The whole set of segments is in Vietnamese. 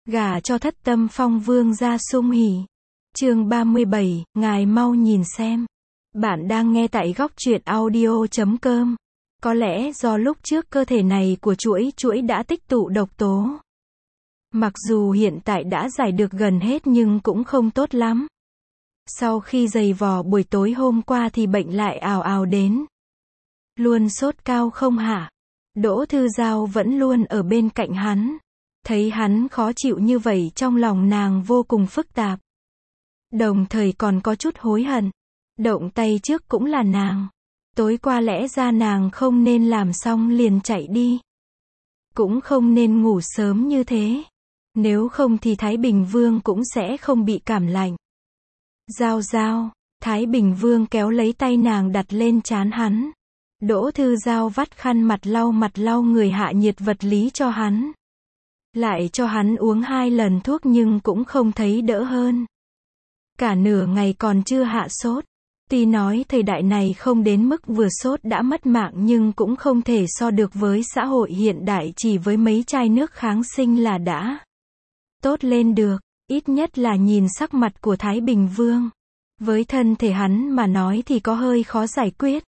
Gả cho thất tâm phong vương gia sung hỉ. Chương 37, ngài mau nhìn xem. Bạn đang nghe tại góc truyện audio.com. Có lẽ do lúc trước cơ thể này của chuỗi đã tích tụ độc tố. Mặc dù hiện tại đã giải được gần hết nhưng cũng không tốt lắm. Sau khi giày vò buổi tối hôm qua thì bệnh lại ào ào đến. Luôn sốt cao không hả? Đỗ Thư Giao vẫn luôn ở bên cạnh hắn. Thấy hắn khó chịu như vậy trong lòng nàng vô cùng phức tạp. Đồng thời còn có chút hối hận. Động tay trước cũng là nàng. Tối qua lẽ ra nàng không nên làm xong liền chạy đi. Cũng không nên ngủ sớm như thế. Nếu không thì Thái Bình Vương cũng sẽ không bị cảm lạnh. Giao Giao, Thái Bình Vương kéo lấy tay nàng đặt lên trán hắn. Đỗ Thư Giao vắt khăn mặt lau người hạ nhiệt vật lý cho hắn. Lại cho hắn uống 2 lần thuốc nhưng cũng không thấy đỡ hơn. Cả nửa ngày còn chưa hạ sốt. Tuy nói thời đại này không đến mức vừa sốt đã mất mạng nhưng cũng không thể so được với xã hội hiện đại chỉ với mấy chai nước kháng sinh là đã tốt lên được. Ít nhất là nhìn sắc mặt của Thái Bình Vương. Với thân thể hắn mà nói thì có hơi khó giải quyết.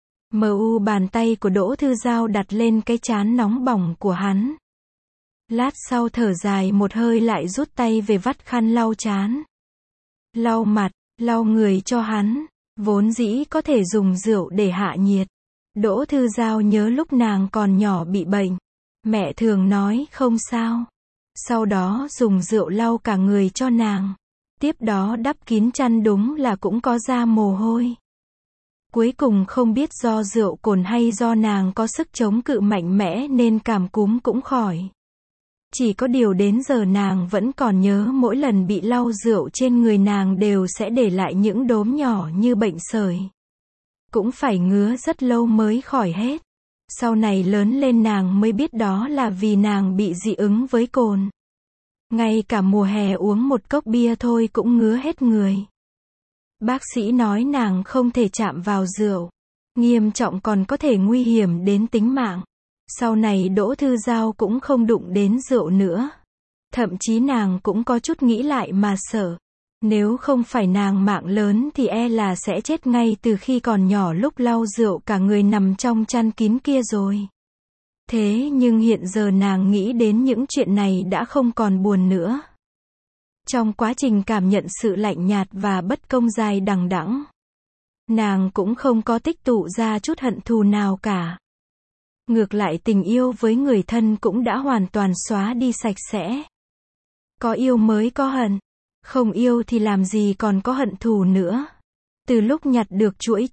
Bàn tay của Đỗ Thư Giao đặt lên cái trán nóng bỏng của hắn. Lát sau thở dài một hơi lại rút tay về vắt khăn lau trán. Lau mặt, lau người cho hắn. Vốn dĩ có thể dùng rượu để hạ nhiệt. Đỗ Thư Giao nhớ lúc nàng còn nhỏ bị bệnh. Mẹ thường nói không sao. Sau đó dùng rượu lau cả người cho nàng. Tiếp đó đắp kín chăn đúng là cũng có ra mồ hôi. Cuối cùng không biết do rượu cồn hay do nàng có sức chống cự mạnh mẽ nên cảm cúm cũng khỏi. Chỉ có điều đến giờ nàng vẫn còn nhớ mỗi lần bị lau rượu trên người nàng đều sẽ để lại những đốm nhỏ như bệnh sởi. Cũng phải ngứa rất lâu mới khỏi hết. Sau này lớn lên nàng mới biết đó là vì nàng bị dị ứng với cồn. Ngay cả mùa hè uống một cốc bia thôi cũng ngứa hết người. Bác sĩ nói nàng không thể chạm vào rượu. Nghiêm trọng còn có thể nguy hiểm đến tính mạng. Sau này Đỗ Thư Giao cũng không đụng đến rượu nữa. Thậm chí nàng cũng có chút nghĩ lại mà sợ. Nếu không phải nàng mạng lớn thì e là sẽ chết ngay từ khi còn nhỏ lúc lau rượu cả người nằm trong chăn kín kia rồi. Thế nhưng hiện giờ nàng nghĩ đến những chuyện này đã không còn buồn nữa. Trong quá trình cảm nhận sự lạnh nhạt và bất công dài đằng đẵng, nàng cũng không có tích tụ ra chút hận thù nào cả. Ngược lại tình yêu với người thân cũng đã hoàn toàn xóa đi sạch sẽ. Có yêu mới có hận. Không yêu thì làm gì còn có hận thù nữa. Từ lúc nhặt được chuỗi,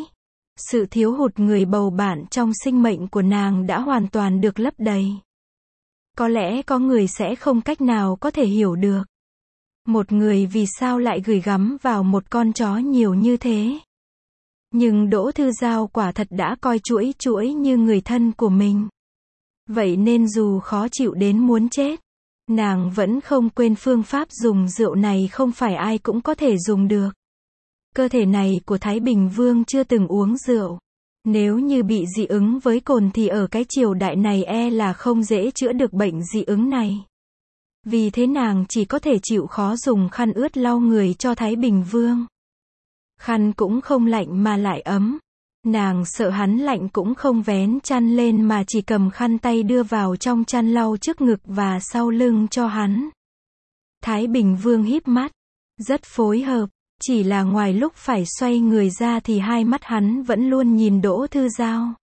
sự thiếu hụt người bầu bạn trong sinh mệnh của nàng đã hoàn toàn được lấp đầy. Có lẽ có người sẽ không cách nào có thể hiểu được. Một người vì sao lại gửi gắm vào một con chó nhiều như thế. Nhưng Đỗ Thư Giao quả thật đã coi chuỗi như người thân của mình. Vậy nên dù khó chịu đến muốn chết, nàng vẫn không quên phương pháp dùng rượu này không phải ai cũng có thể dùng được. Cơ thể này của Thái Bình Vương chưa từng uống rượu. Nếu như bị dị ứng với cồn thì ở cái triều đại này e là không dễ chữa được bệnh dị ứng này. Vì thế nàng chỉ có thể chịu khó dùng khăn ướt lau người cho Thái Bình Vương. Khăn cũng không lạnh mà lại ấm. Nàng sợ hắn lạnh cũng không vén chăn lên mà chỉ cầm khăn tay đưa vào trong chăn lau trước ngực và sau lưng cho hắn. Thái Bình Vương híp mắt. Rất phối hợp. Chỉ là ngoài lúc phải xoay người ra thì hai mắt hắn vẫn luôn nhìn Đỗ Thư Giao.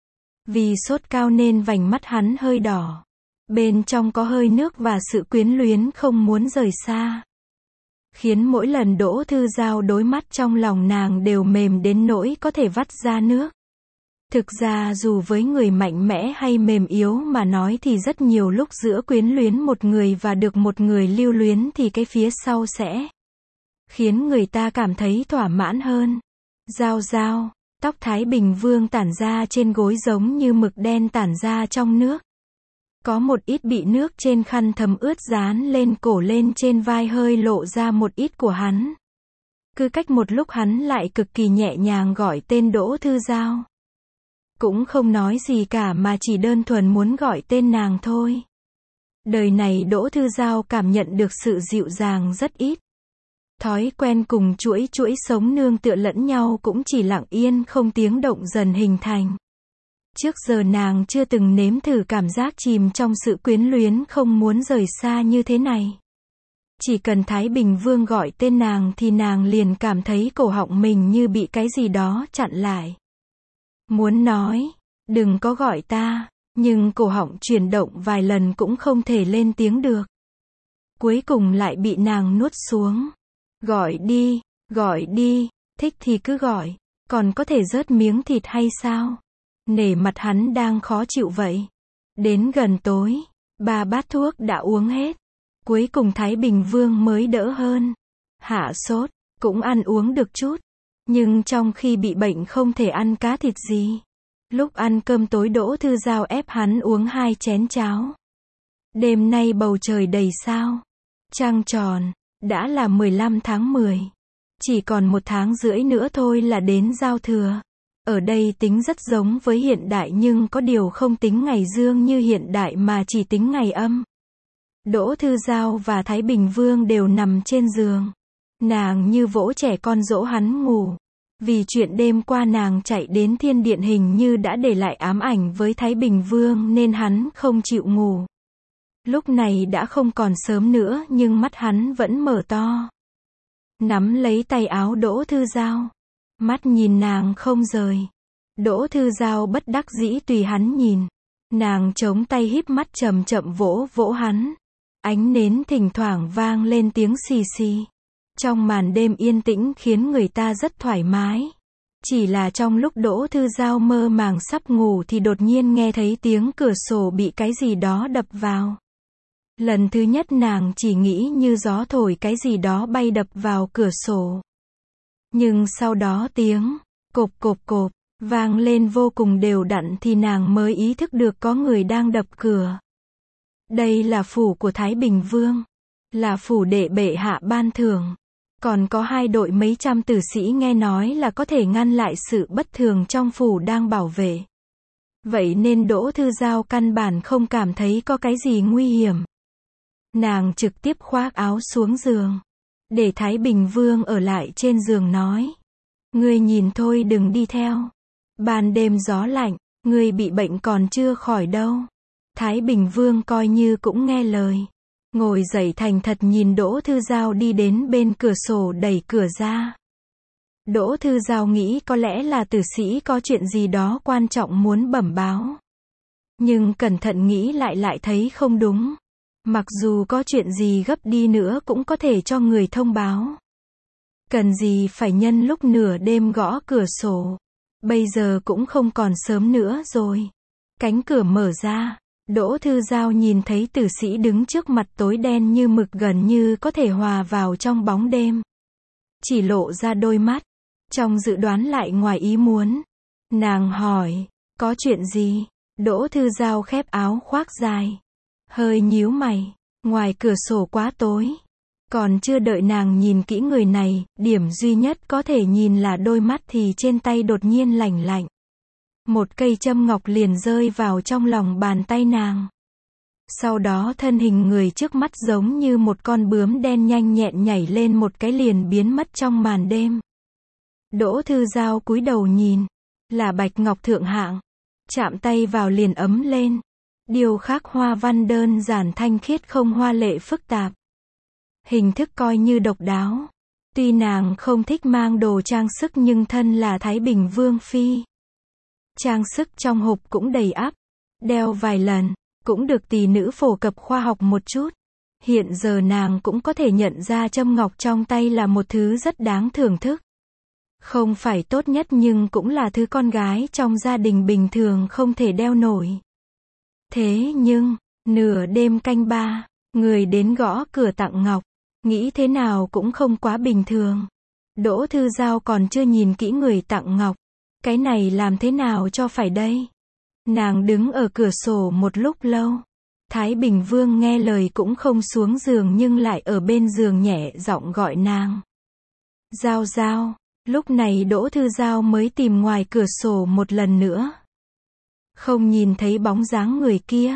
Vì sốt cao nên vành mắt hắn hơi đỏ. Bên trong có hơi nước và sự quyến luyến không muốn rời xa. Khiến mỗi lần Đỗ Thư Giao đối mắt trong lòng nàng đều mềm đến nỗi có thể vắt ra nước. Thực ra dù với người mạnh mẽ hay mềm yếu mà nói thì rất nhiều lúc giữa quyến luyến một người và được một người lưu luyến thì cái phía sau sẽ khiến người ta cảm thấy thỏa mãn hơn. Giao Giao, tóc Thái Bình Vương tản ra trên gối giống như mực đen tản ra trong nước. Có một ít bị nước trên khăn thấm ướt dán lên cổ lên trên vai hơi lộ ra một ít của hắn. Cứ cách một lúc hắn lại cực kỳ nhẹ nhàng gọi tên Đỗ Thư Giao. Cũng không nói gì cả mà chỉ đơn thuần muốn gọi tên nàng thôi. Đời này Đỗ Thư Giao cảm nhận được sự dịu dàng rất ít. Thói quen cùng chuỗi sống nương tựa lẫn nhau cũng chỉ lặng yên không tiếng động dần hình thành. Trước giờ nàng chưa từng nếm thử cảm giác chìm trong sự quyến luyến không muốn rời xa như thế này. Chỉ cần Thái Bình Vương gọi tên nàng thì nàng liền cảm thấy cổ họng mình như bị cái gì đó chặn lại. Muốn nói, đừng có gọi ta, nhưng cổ họng chuyển động vài lần cũng không thể lên tiếng được. Cuối cùng lại bị nàng nuốt xuống. Gọi đi, thích thì cứ gọi, còn có thể rớt miếng thịt hay sao? Nể mặt hắn đang khó chịu vậy. Đến gần tối, 3 bát thuốc đã uống hết. Cuối cùng Thái Bình Vương mới đỡ hơn. Hạ sốt, cũng ăn uống được chút. Nhưng trong khi bị bệnh không thể ăn cá thịt gì. Lúc ăn cơm tối Đỗ Thư Giao ép hắn uống 2 chén cháo. Đêm nay bầu trời đầy sao. Trăng tròn, đã là 15 tháng 10. Chỉ còn 1 tháng rưỡi nữa thôi là đến giao thừa. Ở đây tính rất giống với hiện đại nhưng có điều không tính ngày dương như hiện đại mà chỉ tính ngày âm. Đỗ Thư Giao và Thái Bình Vương đều nằm trên giường. Nàng như vỗ trẻ con dỗ hắn ngủ. Vì chuyện đêm qua nàng chạy đến thiên điện hình như đã để lại ám ảnh với Thái Bình Vương nên hắn không chịu ngủ. Lúc này đã không còn sớm nữa nhưng mắt hắn vẫn mở to. Nắm lấy tay áo Đỗ Thư Giao. Mắt nhìn nàng không rời. Đỗ Thư Giao bất đắc dĩ tùy hắn nhìn. Nàng chống tay híp mắt chậm chậm vỗ vỗ hắn. Ánh nến thỉnh thoảng vang lên tiếng xì xì. Trong màn đêm yên tĩnh khiến người ta rất thoải mái. Chỉ là trong lúc Đỗ Thư Giao mơ màng sắp ngủ thì đột nhiên nghe thấy tiếng cửa sổ bị cái gì đó đập vào. Lần thứ nhất nàng chỉ nghĩ như gió thổi cái gì đó bay đập vào cửa sổ. Nhưng sau đó tiếng cộp cộp cộp vang lên vô cùng đều đặn thì nàng mới ý thức được có người đang đập cửa. Đây là phủ của Thái Bình Vương. Là phủ đệ bệ hạ ban thưởng. Còn có 2 đội mấy trăm tử sĩ nghe nói là có thể ngăn lại sự bất thường trong phủ đang bảo vệ. Vậy nên Đỗ Thư Giao căn bản không cảm thấy có cái gì nguy hiểm. Nàng trực tiếp khoác áo xuống giường. Để Thái Bình Vương ở lại trên giường nói. Ngươi nhìn thôi đừng đi theo. Ban đêm gió lạnh, ngươi bị bệnh còn chưa khỏi đâu. Thái Bình Vương coi như cũng nghe lời. Ngồi dậy thành thật nhìn Đỗ Thư Giao đi đến bên cửa sổ đẩy cửa ra. Đỗ Thư Giao nghĩ có lẽ là tử sĩ có chuyện gì đó quan trọng muốn bẩm báo. Nhưng cẩn thận nghĩ lại thấy không đúng. Mặc dù có chuyện gì gấp đi nữa cũng có thể cho người thông báo. Cần gì phải nhân lúc nửa đêm gõ cửa sổ. Bây giờ cũng không còn sớm nữa rồi. Cánh cửa mở ra. Đỗ Thư Giao nhìn thấy tử sĩ đứng trước mặt tối đen như mực gần như có thể hòa vào trong bóng đêm. Chỉ lộ ra đôi mắt. Trong dự đoán lại ngoài ý muốn. Nàng hỏi, có chuyện gì? Đỗ Thư Giao khép áo khoác dài. Hơi nhíu mày. Ngoài cửa sổ quá tối. Còn chưa đợi nàng nhìn kỹ người này, điểm duy nhất có thể nhìn là đôi mắt thì trên tay đột nhiên lạnh lạnh. Một cây châm ngọc liền rơi vào trong lòng bàn tay nàng. Sau đó thân hình người trước mắt giống như một con bướm đen nhanh nhẹn nhảy lên một cái liền biến mất trong màn đêm. Đỗ Thư Giao cúi đầu nhìn. Là bạch ngọc thượng hạng. Chạm tay vào liền ấm lên. Điêu khắc hoa văn đơn giản thanh khiết không hoa lệ phức tạp. Hình thức coi như độc đáo. Tuy nàng không thích mang đồ trang sức nhưng thân là Thái Bình Vương phi. Trang sức trong hộp cũng đầy ắp. Đeo vài lần, cũng được tỷ nữ phổ cập khoa học một chút. Hiện giờ nàng cũng có thể nhận ra châm ngọc trong tay là một thứ rất đáng thưởng thức. Không phải tốt nhất nhưng cũng là thứ con gái trong gia đình bình thường không thể đeo nổi. Thế nhưng, nửa đêm canh 3, người đến gõ cửa tặng ngọc. Nghĩ thế nào cũng không quá bình thường. Đỗ Thư Giao còn chưa nhìn kỹ người tặng ngọc. Cái này làm thế nào cho phải đây? Nàng đứng ở cửa sổ một lúc lâu. Thái Bình Vương nghe lời cũng không xuống giường nhưng lại ở bên giường nhẹ giọng gọi nàng. Giao Giao. Lúc này Đỗ Thư Giao mới tìm ngoài cửa sổ một lần nữa. Không nhìn thấy bóng dáng người kia.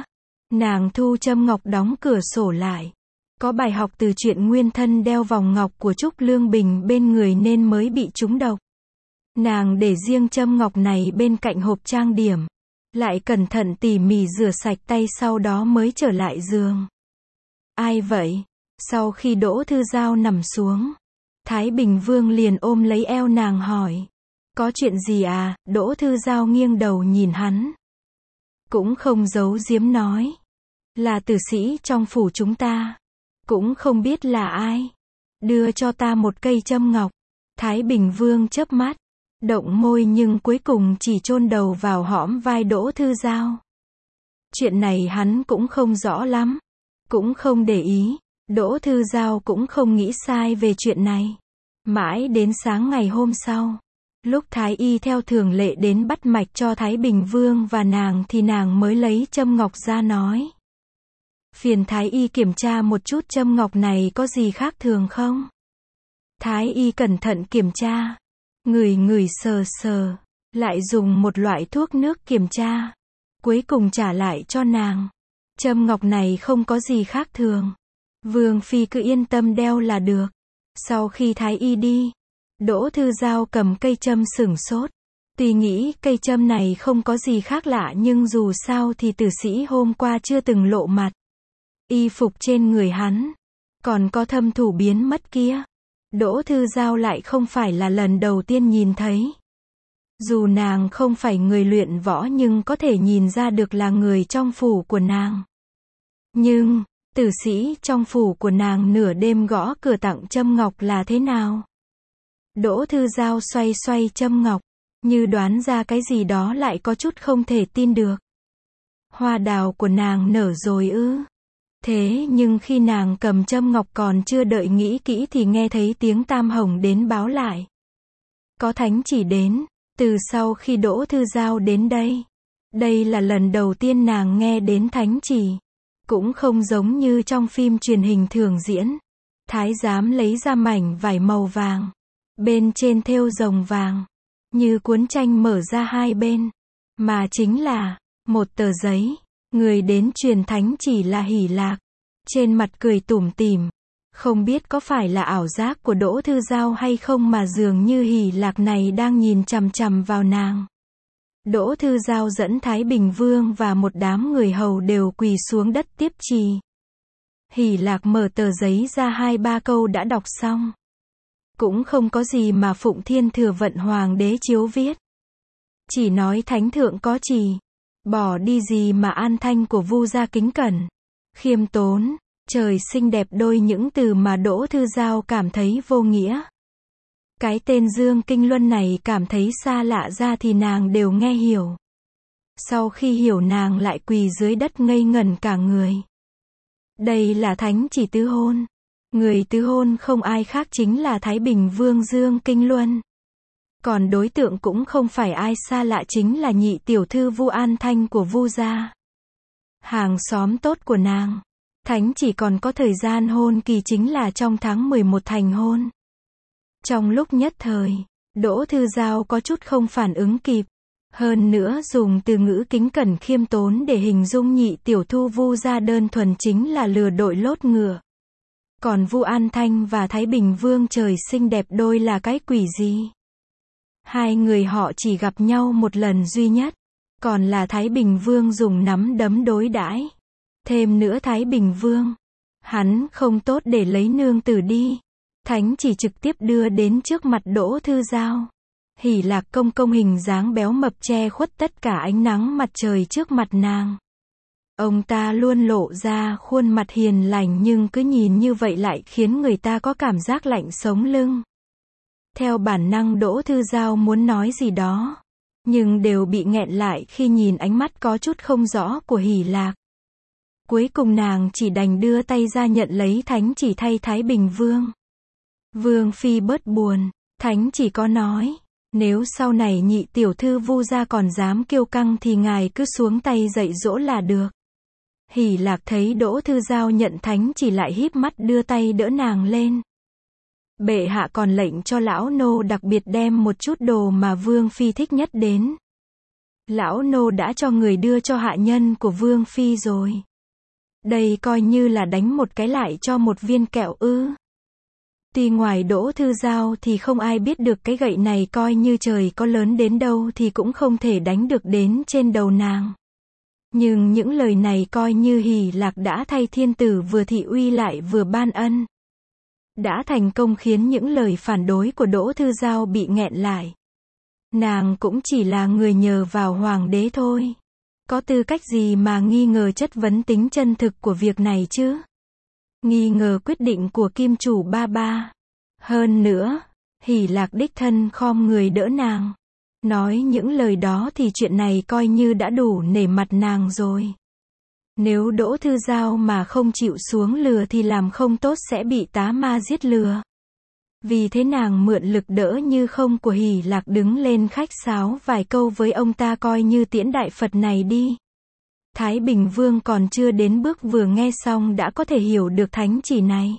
Nàng thu châm ngọc đóng cửa sổ lại. Có bài học từ chuyện nguyên thân đeo vòng ngọc của Trúc Lương Bình bên người nên mới bị trúng độc. Nàng để riêng châm ngọc này bên cạnh hộp trang điểm. Lại cẩn thận tỉ mỉ rửa sạch tay sau đó mới trở lại giường. Ai vậy? Sau khi Đỗ Thư Giao nằm xuống, Thái Bình Vương liền ôm lấy eo nàng hỏi. Có chuyện gì à? Đỗ Thư Giao nghiêng đầu nhìn hắn. Cũng không giấu giếm nói. Là tử sĩ trong phủ chúng ta. Cũng không biết là ai. Đưa cho ta một cây châm ngọc. Thái Bình Vương chớp mắt. Động môi nhưng cuối cùng chỉ chôn đầu vào hõm vai Đỗ Thư Giao. Chuyện này hắn cũng không rõ lắm. Cũng không để ý. Đỗ Thư Giao cũng không nghĩ sai về chuyện này. Mãi đến sáng ngày hôm sau. Lúc Thái Y theo thường lệ đến bắt mạch cho Thái Bình Vương và nàng thì nàng mới lấy châm ngọc ra nói. Phiền Thái Y kiểm tra một chút châm ngọc này có gì khác thường không? Thái Y cẩn thận kiểm tra. Ngửi sờ sờ. Lại dùng một loại thuốc nước kiểm tra. Cuối cùng trả lại cho nàng. Châm ngọc này không có gì khác thường. Vương Phi cứ yên tâm đeo là được. Sau khi Thái Y đi, Đỗ Thư Giao cầm cây châm sửng sốt. Tuy nghĩ cây châm này không có gì khác lạ nhưng dù sao thì tử sĩ hôm qua chưa từng lộ mặt. Y phục trên người hắn, còn có thâm thủ biến mất kia. Đỗ Thư Giao lại không phải là lần đầu tiên nhìn thấy. Dù nàng không phải người luyện võ nhưng có thể nhìn ra được là người trong phủ của nàng. Nhưng, tử sĩ trong phủ của nàng nửa đêm gõ cửa tặng châm ngọc là thế nào? Đỗ Thư Giao xoay xoay châm ngọc, như đoán ra cái gì đó lại có chút không thể tin được. Hoa đào của nàng nở rồi ư? Thế nhưng khi nàng cầm châm ngọc còn chưa đợi nghĩ kỹ thì nghe thấy tiếng Tam Hồng đến báo lại. Có thánh chỉ đến, từ sau khi Đỗ Thư Giao đến đây. Đây là lần đầu tiên nàng nghe đến thánh chỉ. Cũng không giống như trong phim truyền hình thường diễn. Thái giám lấy ra mảnh vải màu vàng. Bên trên thêu rồng vàng. Như cuốn tranh mở ra hai bên. Mà chính là một tờ giấy. Người đến truyền thánh chỉ là Hỷ Lạc. Trên mặt cười tủm tỉm. Không biết có phải là ảo giác của Đỗ Thư Giao hay không mà dường như Hỷ Lạc này đang nhìn chằm chằm vào nàng. Đỗ Thư Giao dẫn Thái Bình Vương và một đám người hầu đều quỳ xuống đất tiếp trì. Hỷ Lạc mở tờ giấy ra 2-3 câu đã đọc xong. Cũng không có gì mà Phụng Thiên Thừa Vận Hoàng đế chiếu viết. Chỉ nói thánh thượng có chỉ. Bỏ đi gì mà an thanh của Vu gia kính cẩn. Khiêm tốn, trời xinh đẹp đôi những từ mà Đỗ Thư Giao cảm thấy vô nghĩa. Cái tên Dương Kinh Luân này cảm thấy xa lạ ra thì nàng đều nghe hiểu. Sau khi hiểu nàng lại quỳ dưới đất ngây ngẩn cả người. Đây là thánh chỉ tứ hôn. Người tứ hôn không ai khác chính là Thái Bình Vương Dương Kinh Luân. Còn đối tượng cũng không phải ai xa lạ chính là nhị tiểu thư Vu An Thanh của Vu gia. Hàng xóm tốt của nàng. Thánh chỉ còn có thời gian hôn kỳ chính là trong tháng 11 thành hôn. Trong lúc nhất thời, Đỗ Thư Giao có chút không phản ứng kịp. Hơn nữa dùng từ ngữ kính cẩn khiêm tốn để hình dung nhị tiểu thư Vu gia đơn thuần chính là lừa đội lốt ngựa. Còn Vu An Thanh và Thái Bình Vương trời xinh đẹp đôi là cái quỷ gì? Hai người họ chỉ gặp nhau một lần duy nhất. Còn là Thái Bình Vương dùng nắm đấm đối đãi. Thêm nữa Thái Bình Vương, hắn không tốt để lấy nương tử đi. Thánh chỉ trực tiếp đưa đến trước mặt Đỗ Thư Giao. Hỷ Lạc công công hình dáng béo mập che khuất tất cả ánh nắng mặt trời trước mặt nàng. Ông ta luôn lộ ra khuôn mặt hiền lành nhưng cứ nhìn như vậy lại khiến người ta có cảm giác lạnh sống lưng. Theo bản năng Đỗ Thư Giao muốn nói gì đó, nhưng đều bị nghẹn lại khi nhìn ánh mắt có chút không rõ của Hỷ Lạc. Cuối cùng nàng chỉ đành đưa tay ra nhận lấy thánh chỉ thay Thái Bình Vương. Vương Phi bớt buồn, thánh chỉ có nói, nếu sau này nhị tiểu thư Vu gia còn dám kiêu căng thì ngài cứ xuống tay dạy dỗ là được. Hỷ Lạc thấy Đỗ Thư Giao nhận thánh chỉ lại híp mắt đưa tay đỡ nàng lên. Bệ hạ còn lệnh cho lão nô đặc biệt đem một chút đồ mà Vương Phi thích nhất đến. Lão nô đã cho người đưa cho hạ nhân của Vương Phi rồi. Đây coi như là đánh một cái lại cho một viên kẹo ư. Tuy ngoài Đỗ Thư Giao thì không ai biết được cái gậy này coi như trời có lớn đến đâu thì cũng không thể đánh được đến trên đầu nàng. Nhưng những lời này coi như Hỷ Lạc đã thay thiên tử vừa thị uy lại vừa ban ân. Đã thành công khiến những lời phản đối của Đỗ Thư Giao bị nghẹn lại. Nàng cũng chỉ là người nhờ vào hoàng đế thôi. Có tư cách gì mà nghi ngờ chất vấn tính chân thực của việc này chứ? Nghi ngờ quyết định của kim chủ ba ba. Hơn nữa, Hỷ Lạc đích thân khom người đỡ nàng. Nói những lời đó thì chuyện này coi như đã đủ nể mặt nàng rồi. Nếu Đỗ Thư Giao mà không chịu xuống lừa thì làm không tốt sẽ bị tá ma giết lừa. Vì thế nàng mượn lực đỡ như không của Hỷ Lạc đứng lên khách sáo vài câu với ông ta coi như tiễn đại Phật này đi. Thái Bình Vương còn chưa đến bước vừa nghe xong đã có thể hiểu được thánh chỉ này.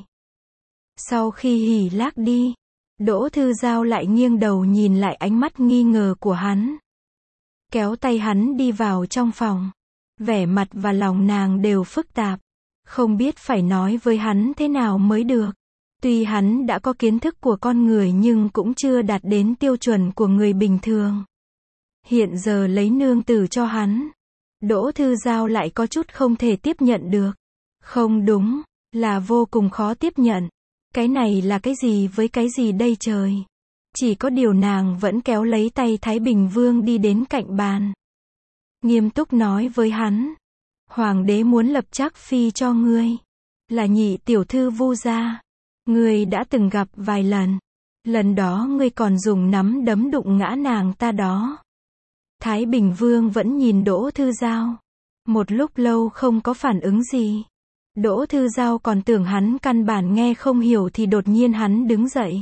Sau khi Hỷ Lạc đi, Đỗ Thư Giao lại nghiêng đầu nhìn lại ánh mắt nghi ngờ của hắn. Kéo tay hắn đi vào trong phòng. Vẻ mặt và lòng nàng đều phức tạp. Không biết phải nói với hắn thế nào mới được. Tuy hắn đã có kiến thức của con người nhưng cũng chưa đạt đến tiêu chuẩn của người bình thường. Hiện giờ lấy nương tử cho hắn. Đỗ Thư Giao lại có chút không thể tiếp nhận được. Không đúng, là vô cùng khó tiếp nhận. Cái này là cái gì với cái gì đây trời? Chỉ có điều nàng vẫn kéo lấy tay Thái Bình Vương đi đến cạnh bàn. Nghiêm túc nói với hắn. Hoàng đế muốn lập Trác phi cho ngươi. Là nhị tiểu thư Vu gia. Ngươi đã từng gặp vài lần. Lần đó ngươi còn dùng nắm đấm đụng ngã nàng ta đó. Thái Bình Vương vẫn nhìn Đỗ Thư Giao. Một lúc lâu không có phản ứng gì. Đỗ Thư Giao còn tưởng hắn căn bản nghe không hiểu thì đột nhiên hắn đứng dậy.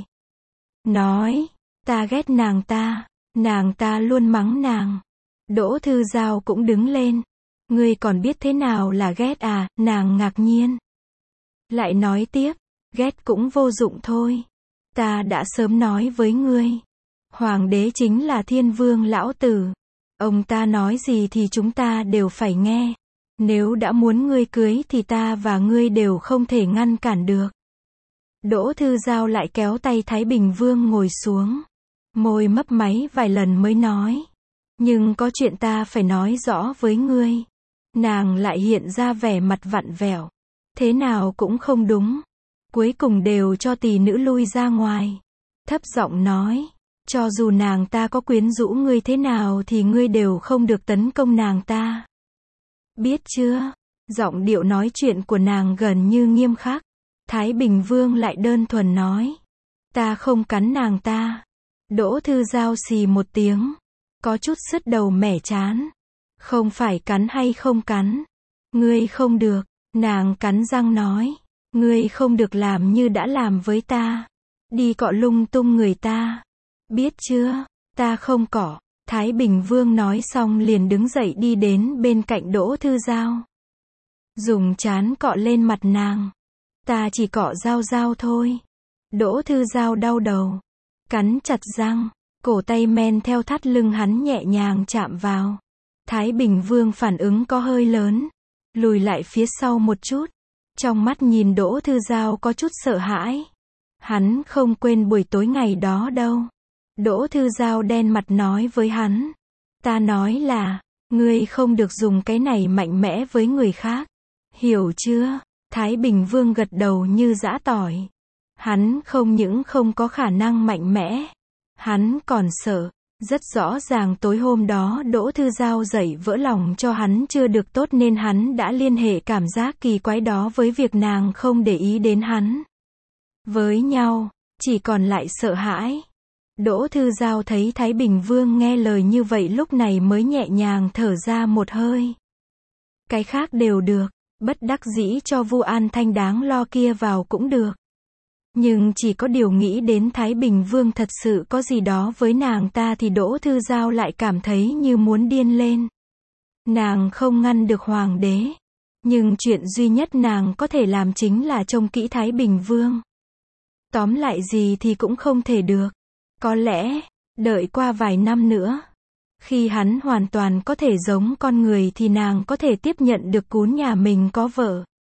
Nói, ta ghét nàng ta luôn mắng nàng. Đỗ Thư Giao cũng đứng lên. Ngươi còn biết thế nào là ghét à, nàng ngạc nhiên. Lại nói tiếp, ghét cũng vô dụng thôi. Ta đã sớm nói với ngươi. Hoàng đế chính là thiên vương lão tử. Ông ta nói gì thì chúng ta đều phải nghe. Nếu đã muốn ngươi cưới thì ta và ngươi đều không thể ngăn cản được. Đỗ Thư Giao lại kéo tay Thái Bình Vương ngồi xuống. Môi mấp máy vài lần mới nói. Nhưng có chuyện ta phải nói rõ với ngươi. Nàng lại hiện ra vẻ mặt vặn vẹo. Thế nào cũng không đúng. Cuối cùng đều cho tỷ nữ lui ra ngoài. Thấp giọng nói. Cho dù nàng ta có quyến rũ ngươi thế nào thì ngươi đều không được tấn công nàng ta. Biết chưa? Giọng điệu nói chuyện của nàng gần như nghiêm khắc. Thái Bình Vương lại đơn thuần nói. Ta không cắn nàng ta. Đỗ Thư Giao xì một tiếng. Có chút sứt đầu mẻ chán. Không phải cắn hay không cắn. Ngươi không được. Nàng cắn răng nói. Ngươi không được làm như đã làm với ta. Đi cọ lung tung người ta. Biết chưa? Ta không cọ. Thái Bình Vương nói xong liền đứng dậy đi đến bên cạnh Đỗ Thư Giao. Dùng trán cọ lên mặt nàng. Ta chỉ cọ Giao Giao thôi. Đỗ Thư Giao đau đầu. Cắn chặt răng. Cổ tay men theo thắt lưng hắn nhẹ nhàng chạm vào. Thái Bình Vương phản ứng có hơi lớn. Lùi lại phía sau một chút. Trong mắt nhìn Đỗ Thư Giao có chút sợ hãi. Hắn không quên buổi tối ngày đó đâu. Đỗ Thư Giao đen mặt nói với hắn. Ta nói là, ngươi không được dùng cái này mạnh mẽ với người khác. Hiểu chưa? Thái Bình Vương gật đầu như giã tỏi. Hắn không những không có khả năng mạnh mẽ. Hắn còn sợ. Rất rõ ràng tối hôm đó Đỗ Thư Giao dậy vỡ lòng cho hắn chưa được tốt nên hắn đã liên hệ cảm giác kỳ quái đó với việc nàng không để ý đến hắn. Với nhau, chỉ còn lại sợ hãi. Đỗ Thư Giao thấy Thái Bình Vương nghe lời như vậy lúc này mới nhẹ nhàng thở ra một hơi. Cái khác đều được, bất đắc dĩ cho Vu An Thanh đáng lo kia vào cũng được. Nhưng chỉ có điều nghĩ đến Thái Bình Vương thật sự có gì đó với nàng ta thì Đỗ Thư Giao lại cảm thấy như muốn điên lên. Nàng không ngăn được hoàng đế. Nhưng chuyện duy nhất nàng có thể làm chính là trông kỹ Thái Bình Vương. Tóm lại gì thì cũng không thể được. Có lẽ, đợi qua vài năm nữa. Khi hắn hoàn toàn có thể giống con người thì nàng có thể tiếp nhận được cún nhà mình có vợ.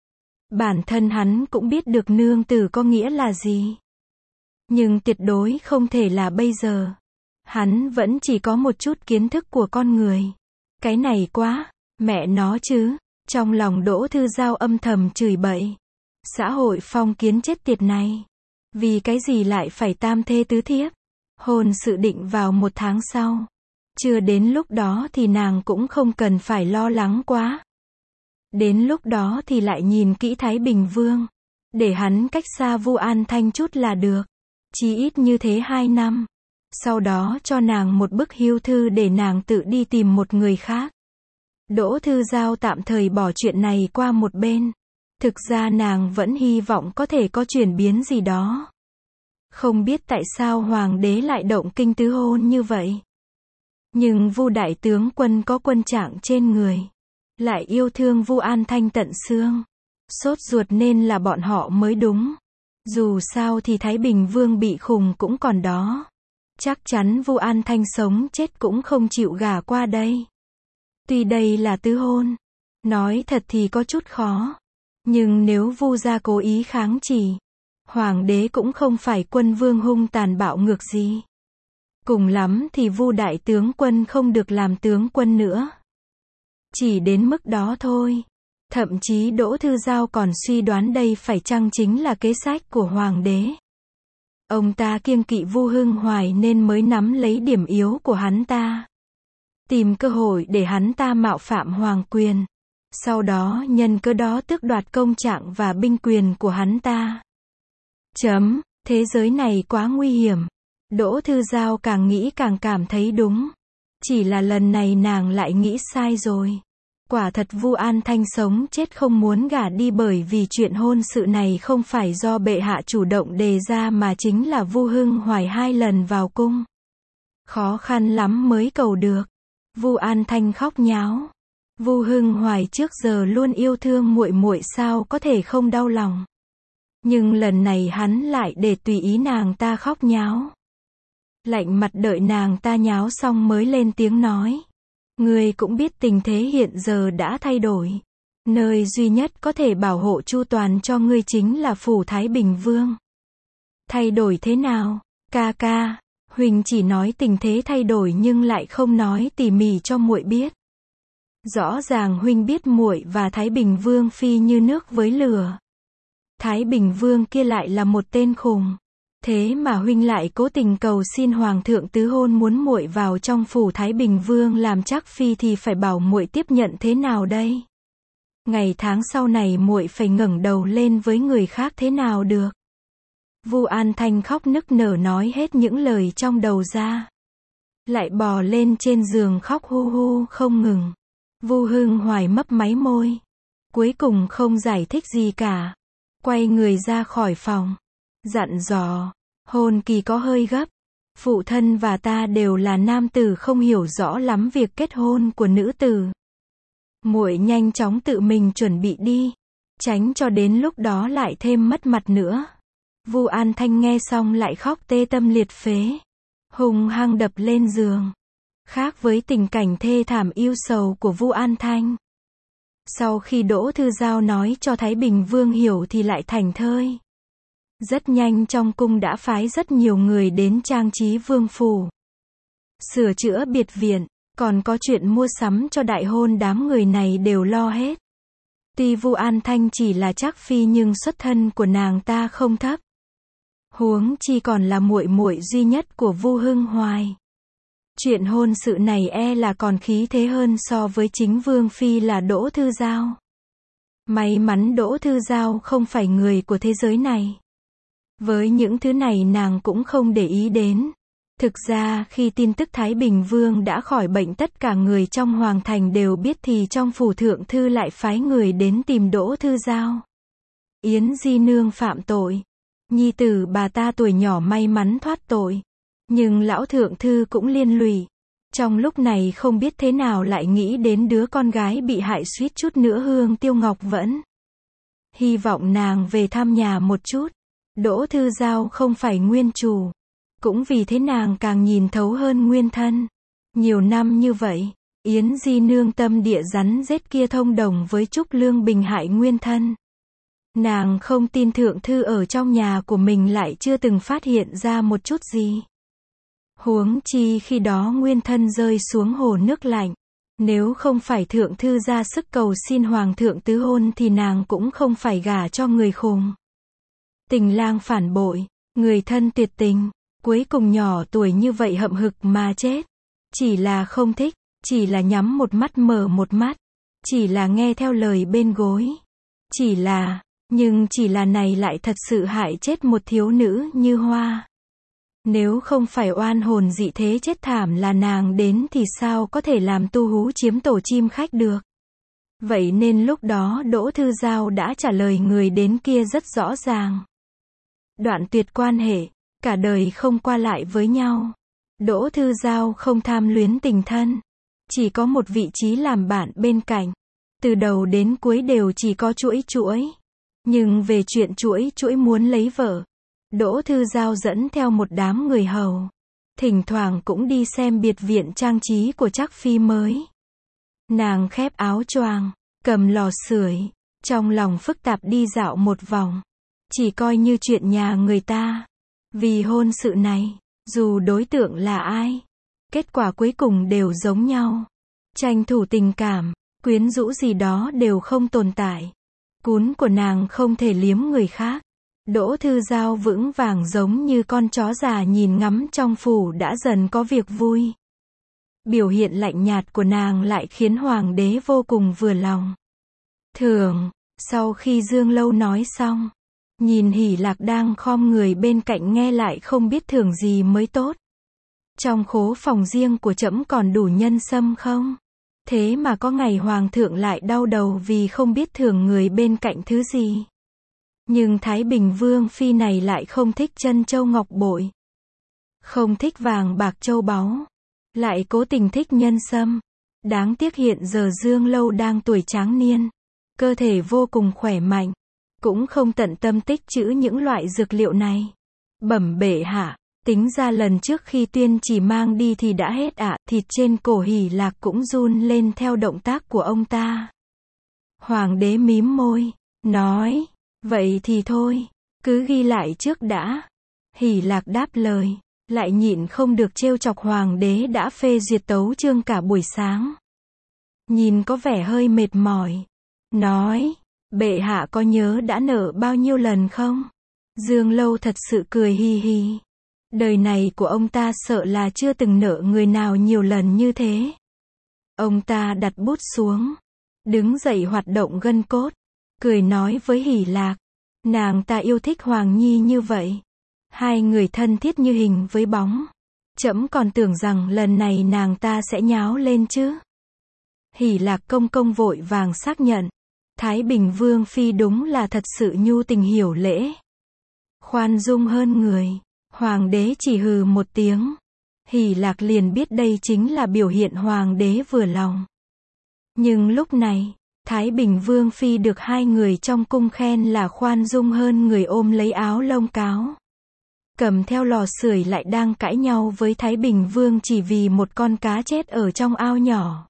Bản thân hắn cũng biết được nương tử có nghĩa là gì. Nhưng tuyệt đối không thể là bây giờ. Hắn vẫn chỉ có một chút kiến thức của con người. Cái này quá, mẹ nó chứ. Trong lòng Đỗ Thư Giao âm thầm chửi bậy. Xã hội phong kiến chết tiệt này. Vì cái gì lại phải tam thê tứ thiếp? Hôn sự định vào 1 tháng sau. Chưa đến lúc đó thì nàng cũng không cần phải lo lắng quá. Đến lúc đó thì lại nhìn kỹ Thái Bình Vương. Để hắn cách xa Vu An Thanh chút là được. Chí ít như thế 2 năm. Sau đó cho nàng một bức hưu thư để nàng tự đi tìm một người khác. Đỗ Thư Giao tạm thời bỏ chuyện này qua một bên. Thực ra nàng vẫn hy vọng có thể có chuyển biến gì đó. Không biết tại sao hoàng đế lại động kinh tứ hôn như vậy. Nhưng Vu đại tướng quân có quân trạng trên người. Lại yêu thương Vu An Thanh tận xương. Sốt ruột nên là bọn họ mới đúng. Dù sao thì Thái Bình Vương bị khùng cũng còn đó. Chắc chắn Vu An Thanh sống chết cũng không chịu gả qua đây. Tuy đây là tứ hôn. Nói thật thì có chút khó. Nhưng nếu Vu gia cố ý kháng chỉ. Hoàng đế cũng không phải quân vương hung tàn bạo ngược gì. Cùng lắm thì Vu đại tướng quân không được làm tướng quân nữa. Chỉ đến mức đó thôi. Thậm chí Đỗ Thư Giao còn suy đoán đây phải chăng chính là kế sách của hoàng đế. Ông ta kiêng kỵ Vu Hưng Hoài nên mới nắm lấy điểm yếu của hắn ta. Tìm cơ hội để hắn ta mạo phạm hoàng quyền. Sau đó nhân cơ đó tước đoạt công trạng và binh quyền của hắn ta. Thế giới này quá nguy hiểm. Đỗ Thư Giao càng nghĩ càng cảm thấy đúng. Chỉ là lần này nàng lại nghĩ sai rồi. Quả thật Vu An Thanh sống chết không muốn gả đi bởi vì chuyện hôn sự này không phải do bệ hạ chủ động đề ra mà chính là Vu Hưng Hoài 2 lần vào cung. Khó khăn lắm mới cầu được. Vu An Thanh khóc nháo. Vu Hưng Hoài trước giờ luôn yêu thương muội muội sao có thể không đau lòng. Nhưng lần này hắn lại để tùy ý nàng ta khóc nháo. Lạnh mặt đợi nàng ta nháo xong mới lên tiếng nói. Ngươi cũng biết tình thế hiện giờ đã thay đổi. Nơi duy nhất có thể bảo hộ chu toàn cho ngươi chính là phủ Thái Bình Vương. Thay đổi thế nào? Ca ca, huynh chỉ nói tình thế thay đổi nhưng lại không nói tỉ mỉ cho muội biết. Rõ ràng huynh biết muội và Thái Bình Vương phi như nước với lửa. Thái Bình Vương kia lại là một tên khùng. Thế mà huynh lại cố tình cầu xin hoàng thượng tứ hôn muốn muội vào trong phủ Thái Bình Vương làm trác phi thì phải bảo muội tiếp nhận thế nào đây? Ngày tháng sau này muội phải ngẩng đầu lên với người khác thế nào được? Vu An Thanh khóc nức nở nói hết những lời trong đầu ra. Lại bò lên trên giường khóc hu hu không ngừng. Vu Hưng Hoài mấp máy môi. Cuối cùng không giải thích gì cả. Quay người ra khỏi phòng. Dặn dò, hôn kỳ có hơi gấp. Phụ thân và ta đều là nam tử không hiểu rõ lắm việc kết hôn của nữ tử. Muội nhanh chóng tự mình chuẩn bị đi. Tránh cho đến lúc đó lại thêm mất mặt nữa. Vu An Thanh nghe xong lại khóc tê tâm liệt phế. Hùng hăng đập lên giường. Khác với tình cảnh thê thảm yêu sầu của Vu An Thanh. Sau khi Đỗ Thư Giao nói cho Thái Bình Vương hiểu thì lại thảnh thơi. Rất nhanh trong cung đã phái rất nhiều người đến trang trí vương phủ. Sửa chữa biệt viện, còn có chuyện mua sắm cho đại hôn đám người này đều lo hết. Tuy Vu An Thanh chỉ là trác phi nhưng xuất thân của nàng ta không thấp. Huống chi còn là muội muội duy nhất của Vu Hưng Hoài. Chuyện hôn sự này là còn khí thế hơn so với chính Vương Phi là Đỗ Thư Giao. May mắn Đỗ Thư Giao không phải người của thế giới này. Với những thứ này nàng cũng không để ý đến. Thực ra khi tin tức Thái Bình Vương đã khỏi bệnh tất cả người trong hoàng thành đều biết thì trong phủ thượng thư lại phái người đến tìm Đỗ Thư Giao. Yến Di Nương phạm tội. Nhi tử bà ta tuổi nhỏ may mắn thoát tội. Nhưng lão thượng thư cũng liên lụy. Trong lúc này không biết thế nào lại nghĩ đến đứa con gái bị hại suýt chút nữa Hương Tiêu Ngọc Vẫn. Hy vọng nàng về thăm nhà một chút. Đỗ Thư Giao không phải nguyên chủ. Cũng vì thế nàng càng nhìn thấu hơn nguyên thân. Nhiều năm như vậy, Yến Di Nương tâm địa rắn rết kia thông đồng với Trúc Lương Bình hại nguyên thân. Nàng không tin thượng thư ở trong nhà của mình lại chưa từng phát hiện ra một chút gì. Huống chi khi đó nguyên thân rơi xuống hồ nước lạnh. Nếu không phải thượng thư ra sức cầu xin hoàng thượng tứ hôn thì nàng cũng không phải gả cho người khùng. Tình lang phản bội, người thân tuyệt tình, cuối cùng nhỏ tuổi như vậy hậm hực mà chết. Chỉ là không thích, chỉ là nhắm một mắt mở một mắt, chỉ là nghe theo lời bên gối. Nhưng chỉ là này lại thật sự hại chết một thiếu nữ như Hoa. Nếu không phải oan hồn dị thế chết thảm là nàng đến thì sao có thể làm Tu Hú chiếm tổ chim khách được. Vậy nên lúc đó Đỗ Thư Giao đã trả lời người đến kia rất rõ ràng. Đoạn tuyệt quan hệ, cả đời không qua lại với nhau. Đỗ Thư Giao không tham luyến tình thân, chỉ có một vị trí làm bạn bên cạnh. Từ đầu đến cuối đều chỉ có chuỗi. Nhưng về chuyện chuỗi muốn lấy vợ, Đỗ Thư Giao dẫn theo một đám người hầu. Thỉnh thoảng cũng đi xem biệt viện trang trí của Trác Phi mới. Nàng khép áo choàng, cầm lò sưởi, trong lòng phức tạp đi dạo một vòng. Chỉ coi như chuyện nhà người ta. Vì hôn sự này, dù đối tượng là ai, kết quả cuối cùng đều giống nhau. Tranh thủ tình cảm, quyến rũ gì đó đều không tồn tại. Cún của nàng không thể liếm người khác. Đỗ Thư Giao vững vàng giống như con chó già nhìn ngắm trong phủ đã dần có việc vui. Biểu hiện lạnh nhạt của nàng lại khiến hoàng đế vô cùng vừa lòng. Thưởng, sau khi Dương Lâu nói xong, nhìn Hỷ Lạc đang khom người bên cạnh nghe lại không biết thưởng gì mới tốt. Trong khố phòng riêng của trẫm còn đủ nhân sâm không? Thế mà có ngày hoàng thượng lại đau đầu vì không biết thưởng người bên cạnh thứ gì. Nhưng Thái Bình Vương phi này lại không thích trân châu ngọc bội, không thích vàng bạc châu báu, lại cố tình thích nhân sâm. Đáng tiếc hiện giờ Dương Lâu đang tuổi tráng niên, cơ thể vô cùng khỏe mạnh, cũng không tận tâm tích trữ những loại dược liệu này. Bẩm bệ hạ, tính ra lần trước khi Tuyên Chỉ mang đi thì đã hết ạ. Thịt trên cổ Hỷ Lạc cũng run lên theo động tác của ông ta. Hoàng đế mím môi, nói, vậy thì thôi, cứ ghi lại trước đã. Hỷ Lạc đáp lời, lại nhịn không được trêu chọc hoàng đế đã phê duyệt tấu chương cả buổi sáng. Nhìn có vẻ hơi mệt mỏi, nói, bệ hạ có nhớ đã nợ bao nhiêu lần không? Dương Lâu thật sự cười hi hi. Đời này của ông ta sợ là chưa từng nợ người nào nhiều lần như thế. Ông ta đặt bút xuống, đứng dậy hoạt động gân cốt, cười nói với Hỷ Lạc, nàng ta yêu thích Hoàng Nhi như vậy. Hai người thân thiết như hình với bóng. Trẫm còn tưởng rằng lần này nàng ta sẽ nháo lên chứ. Hỷ Lạc công công vội vàng xác nhận. Thái Bình Vương phi đúng là thật sự nhu tình hiểu lễ, khoan dung hơn người. Hoàng đế chỉ hừ một tiếng. Hỷ Lạc liền biết đây chính là biểu hiện hoàng đế vừa lòng. Nhưng lúc này, Thái Bình Vương phi được hai người trong cung khen là khoan dung hơn người ôm lấy áo lông cáo, cầm theo lò sưởi lại đang cãi nhau với Thái Bình Vương chỉ vì một con cá chết ở trong ao nhỏ.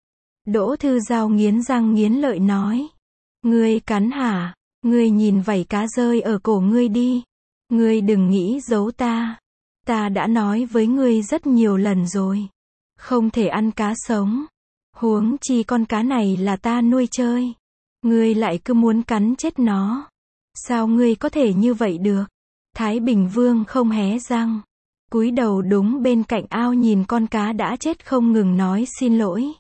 Đỗ Thư Giao nghiến răng nghiến lợi nói, ngươi cắn hả? Ngươi nhìn vảy cá rơi ở cổ ngươi đi. Ngươi đừng nghĩ giấu ta. Ta đã nói với ngươi rất nhiều lần rồi, không thể ăn cá sống. Huống chi con cá này là ta nuôi chơi. Ngươi lại cứ muốn cắn chết nó. Sao ngươi có thể như vậy được? Thái Bình Vương không hé răng, cúi đầu đúng bên cạnh ao nhìn con cá đã chết không ngừng nói xin lỗi.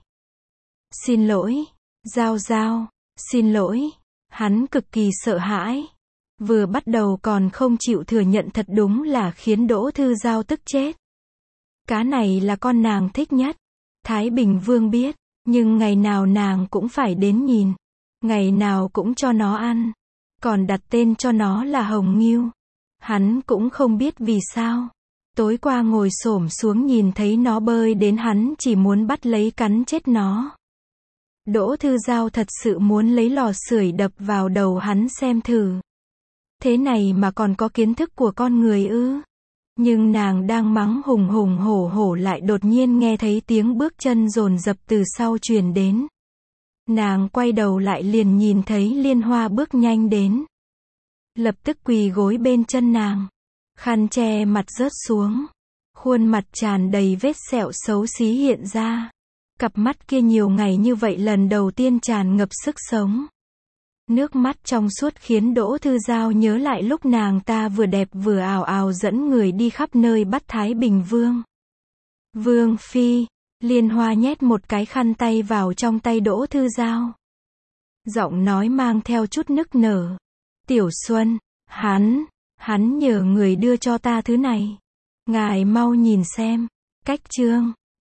Xin lỗi, Giao Giao, xin lỗi. Hắn cực kỳ sợ hãi. Vừa bắt đầu còn không chịu thừa nhận thật đúng là khiến Đỗ Thư Giao tức chết. Cá này là con nàng thích nhất. Thái Bình Vương biết, nhưng ngày nào nàng cũng phải đến nhìn. Ngày nào cũng cho nó ăn. Còn đặt tên cho nó là Hồng Ngưu. Hắn cũng không biết vì sao. Tối qua ngồi xổm xuống nhìn thấy nó bơi đến hắn chỉ muốn bắt lấy cắn chết nó. Đỗ Thư Giao thật sự muốn lấy lò sưởi đập vào đầu hắn xem thử. Thế này mà còn có kiến thức của con người ư? Nhưng nàng đang mắng hùng hùng hổ hổ lại đột nhiên nghe thấy tiếng bước chân dồn dập từ sau truyền đến. Nàng quay đầu lại liền nhìn thấy Liên Hoa bước nhanh đến. lập tức quỳ gối bên chân nàng. Khăn che mặt rớt xuống. Khuôn mặt tràn đầy vết sẹo xấu xí hiện ra. Cặp mắt kia nhiều ngày như vậy lần đầu tiên tràn ngập sức sống. Nước mắt trong suốt khiến Đỗ Thư Giao nhớ lại lúc nàng ta vừa đẹp vừa ào ào dẫn người đi khắp nơi bắt Thái Bình Vương. Vương Phi, Liên Hoa nhét một cái khăn tay vào trong tay Đỗ Thư Giao. Giọng nói mang theo chút nức nở. Tiểu Xuân, hắn nhờ người đưa cho ta thứ này. Ngài mau nhìn xem. Cách chương